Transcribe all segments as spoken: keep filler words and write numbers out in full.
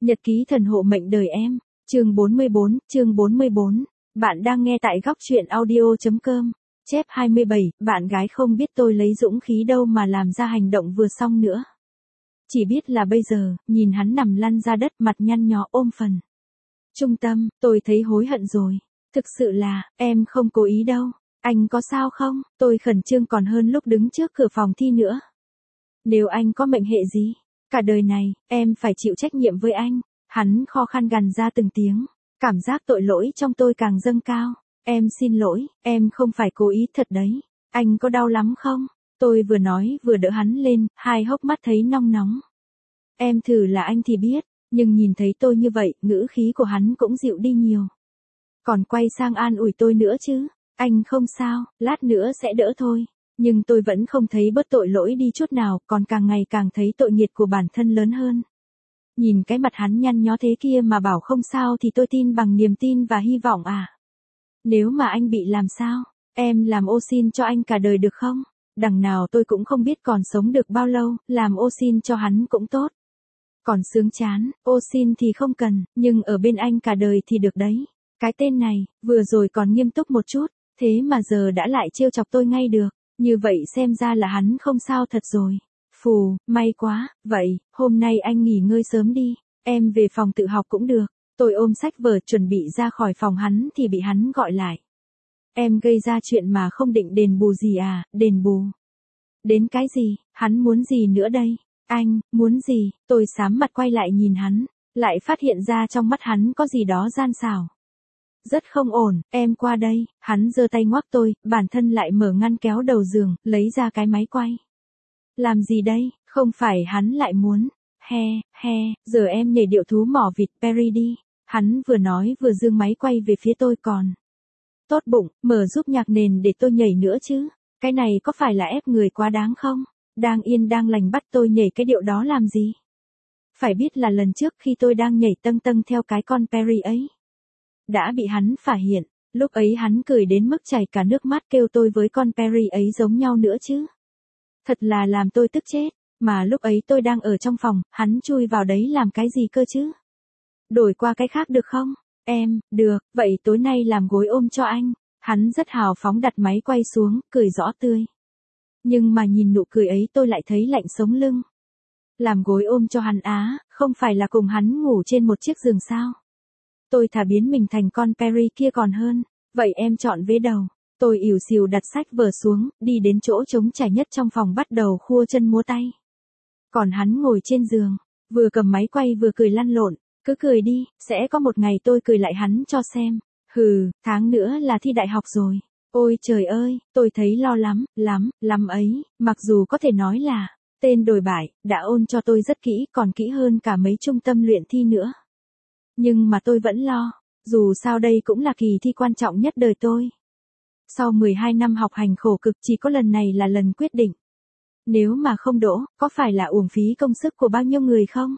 Nhật ký thần hộ mệnh đời em, chương bốn mươi bốn, chương bốn mươi bốn. Bạn đang nghe tại góc truyện audio chấm com. Chép hai mươi bảy, bạn gái không biết tôi lấy dũng khí đâu mà làm ra hành động vừa xong nữa. Chỉ biết là bây giờ, nhìn hắn nằm lăn ra đất mặt nhăn nhó ôm phần trung tâm, tôi thấy hối hận rồi. Thực sự là, em không cố ý đâu. Anh có sao không? Tôi khẩn trương còn hơn lúc đứng trước cửa phòng thi nữa. Nếu anh có mệnh hệ gì, cả đời này, em phải chịu trách nhiệm với anh. Hắn kho khăn gằn ra từng tiếng. Cảm giác tội lỗi trong tôi càng dâng cao. Em xin lỗi, em không phải cố ý thật đấy. Anh có đau lắm không? Tôi vừa nói vừa đỡ hắn lên, hai hốc mắt thấy nong nóng. Em thử là anh thì biết, nhưng nhìn thấy tôi như vậy, ngữ khí của hắn cũng dịu đi nhiều. Còn quay sang an ủi tôi nữa chứ. Anh không sao, lát nữa sẽ đỡ thôi. Nhưng tôi vẫn không thấy bớt tội lỗi đi chút nào, còn càng ngày càng thấy tội nghiệp của bản thân lớn hơn. Nhìn cái mặt hắn nhăn nhó thế kia mà bảo không sao thì tôi tin bằng niềm tin và hy vọng à. Nếu mà anh bị làm sao, em làm ô xin cho anh cả đời được không? Đằng nào tôi cũng không biết còn sống được bao lâu, làm ô xin cho hắn cũng tốt. Còn sướng chán, ô xin thì không cần, nhưng ở bên anh cả đời thì được đấy. Cái tên này, vừa rồi còn nghiêm túc một chút, thế mà giờ đã lại trêu chọc tôi ngay được. Như vậy xem ra là hắn không sao thật rồi. Phù, may quá, vậy, hôm nay anh nghỉ ngơi sớm đi, em về phòng tự học cũng được. Tôi ôm sách vở chuẩn bị ra khỏi phòng hắn thì bị hắn gọi lại. Em gây ra chuyện mà không định đền bù gì à, đền bù. Đến cái gì, hắn muốn gì nữa đây? Anh, muốn gì? Tôi xám mặt quay lại nhìn hắn, lại phát hiện ra trong mắt hắn có gì đó gian xảo. Rất không ổn, em qua đây, hắn giơ tay ngoắc tôi, bản thân lại mở ngăn kéo đầu giường, lấy ra cái máy quay. Làm gì đây, không phải hắn lại muốn, he, he, giờ em nhảy điệu thú mỏ vịt Perry đi. Hắn vừa nói vừa giương máy quay về phía tôi còn. Tốt bụng, mở giúp nhạc nền để tôi nhảy nữa chứ, cái này có phải là ép người quá đáng không? Đang yên đang lành bắt tôi nhảy cái điệu đó làm gì? Phải biết là lần trước khi tôi đang nhảy tâng tâng theo cái con Perry ấy. Đã bị hắn phả hiện, lúc ấy hắn cười đến mức chảy cả nước mắt kêu tôi với con Perry ấy giống nhau nữa chứ. Thật là làm tôi tức chết, mà lúc ấy tôi đang ở trong phòng, hắn chui vào đấy làm cái gì cơ chứ? Đổi qua cái khác được không? Em, được, vậy tối nay làm gối ôm cho anh. Hắn rất hào phóng đặt máy quay xuống, cười rõ tươi. Nhưng mà nhìn nụ cười ấy tôi lại thấy lạnh sống lưng. Làm gối ôm cho hắn á, không phải là cùng hắn ngủ trên một chiếc giường sao? Tôi thà biến mình thành con Perry kia còn hơn. Vậy em chọn vế đầu. Tôi ỉu xìu đặt sách vở xuống, đi đến chỗ trống trải nhất trong phòng bắt đầu khua chân múa tay. Còn hắn ngồi trên giường, vừa cầm máy quay vừa cười lăn lộn. Cứ cười đi, sẽ có một ngày tôi cười lại hắn cho xem. Hừ, tháng nữa là thi đại học rồi. Ôi trời ơi, tôi thấy lo lắm, lắm, lắm ấy. Mặc dù có thể nói là, tên đồi bại, đã ôn cho tôi rất kỹ, còn kỹ hơn cả mấy trung tâm luyện thi nữa. Nhưng mà tôi vẫn lo, dù sao đây cũng là kỳ thi quan trọng nhất đời tôi. Sau mười hai năm học hành khổ cực chỉ có lần này là lần quyết định. Nếu mà không đỗ, có phải là uổng phí công sức của bao nhiêu người không?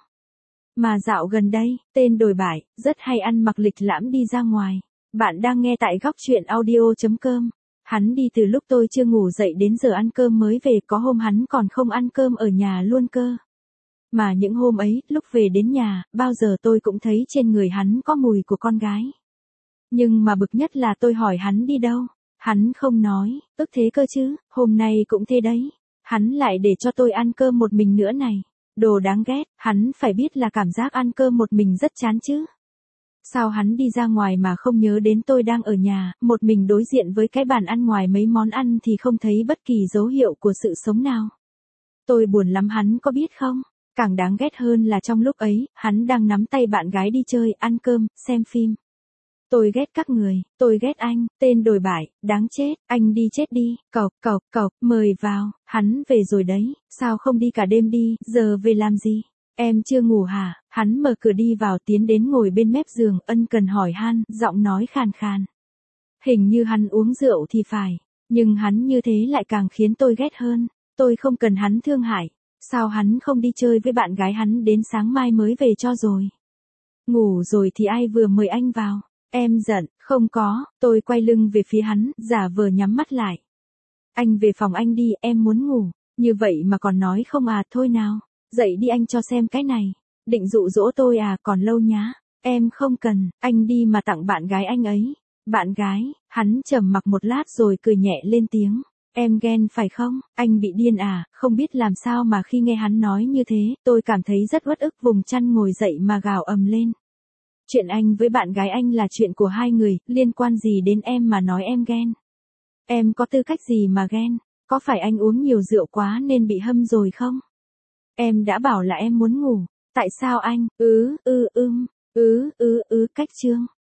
Mà dạo gần đây, tên đồi bại, rất hay ăn mặc lịch lãm đi ra ngoài. Bạn đang nghe tại góc truyện audio chấm com. Hắn đi từ lúc tôi chưa ngủ dậy đến giờ ăn cơm mới về, có hôm hắn còn không ăn cơm ở nhà luôn cơ. Mà những hôm ấy, lúc về đến nhà, bao giờ tôi cũng thấy trên người hắn có mùi của con gái. Nhưng mà bực nhất là tôi hỏi hắn đi đâu. Hắn không nói, ức thế cơ chứ, hôm nay cũng thế đấy. Hắn lại để cho tôi ăn cơm một mình nữa này. Đồ đáng ghét, hắn phải biết là cảm giác ăn cơm một mình rất chán chứ. Sao hắn đi ra ngoài mà không nhớ đến tôi đang ở nhà, một mình đối diện với cái bàn ăn ngoài mấy món ăn thì không thấy bất kỳ dấu hiệu của sự sống nào. Tôi buồn lắm hắn có biết không? Càng đáng ghét hơn là trong lúc ấy, hắn đang nắm tay bạn gái đi chơi, ăn cơm, xem phim. Tôi ghét các người, tôi ghét anh, tên đồi bại, đáng chết, anh đi chết đi, cộc cộc cộc, mời vào, hắn về rồi đấy, sao không đi cả đêm đi, giờ về làm gì? Em chưa ngủ hả? Hắn mở cửa đi vào tiến đến ngồi bên mép giường, ân cần hỏi han, giọng nói khàn khàn. Hình như hắn uống rượu thì phải, nhưng hắn như thế lại càng khiến tôi ghét hơn, tôi không cần hắn thương hại, sao hắn không đi chơi với bạn gái hắn đến sáng mai mới về cho rồi? Ngủ rồi thì ai vừa mời anh vào? Em giận, không có, tôi quay lưng về phía hắn, giả vờ nhắm mắt lại. Anh về phòng anh đi, em muốn ngủ, như vậy mà còn nói không à, thôi nào, dậy đi anh cho xem cái này. Định dụ dỗ tôi à, còn lâu nhá. Em không cần, anh đi mà tặng bạn gái anh ấy. Bạn gái, hắn trầm mặc một lát rồi cười nhẹ lên tiếng. Em ghen phải không, anh bị điên à, không biết làm sao mà khi nghe hắn nói như thế, tôi cảm thấy rất uất ức, vùng chăn ngồi dậy mà gào ầm lên. Chuyện anh với bạn gái anh là chuyện của hai người, liên quan gì đến em mà nói em ghen. Em có tư cách gì mà ghen, có phải anh uống nhiều rượu quá nên bị hâm rồi không? Em đã bảo là em muốn ngủ, tại sao anh, ứ, ư, ưng, ứ, ứ, ứ, cách chương.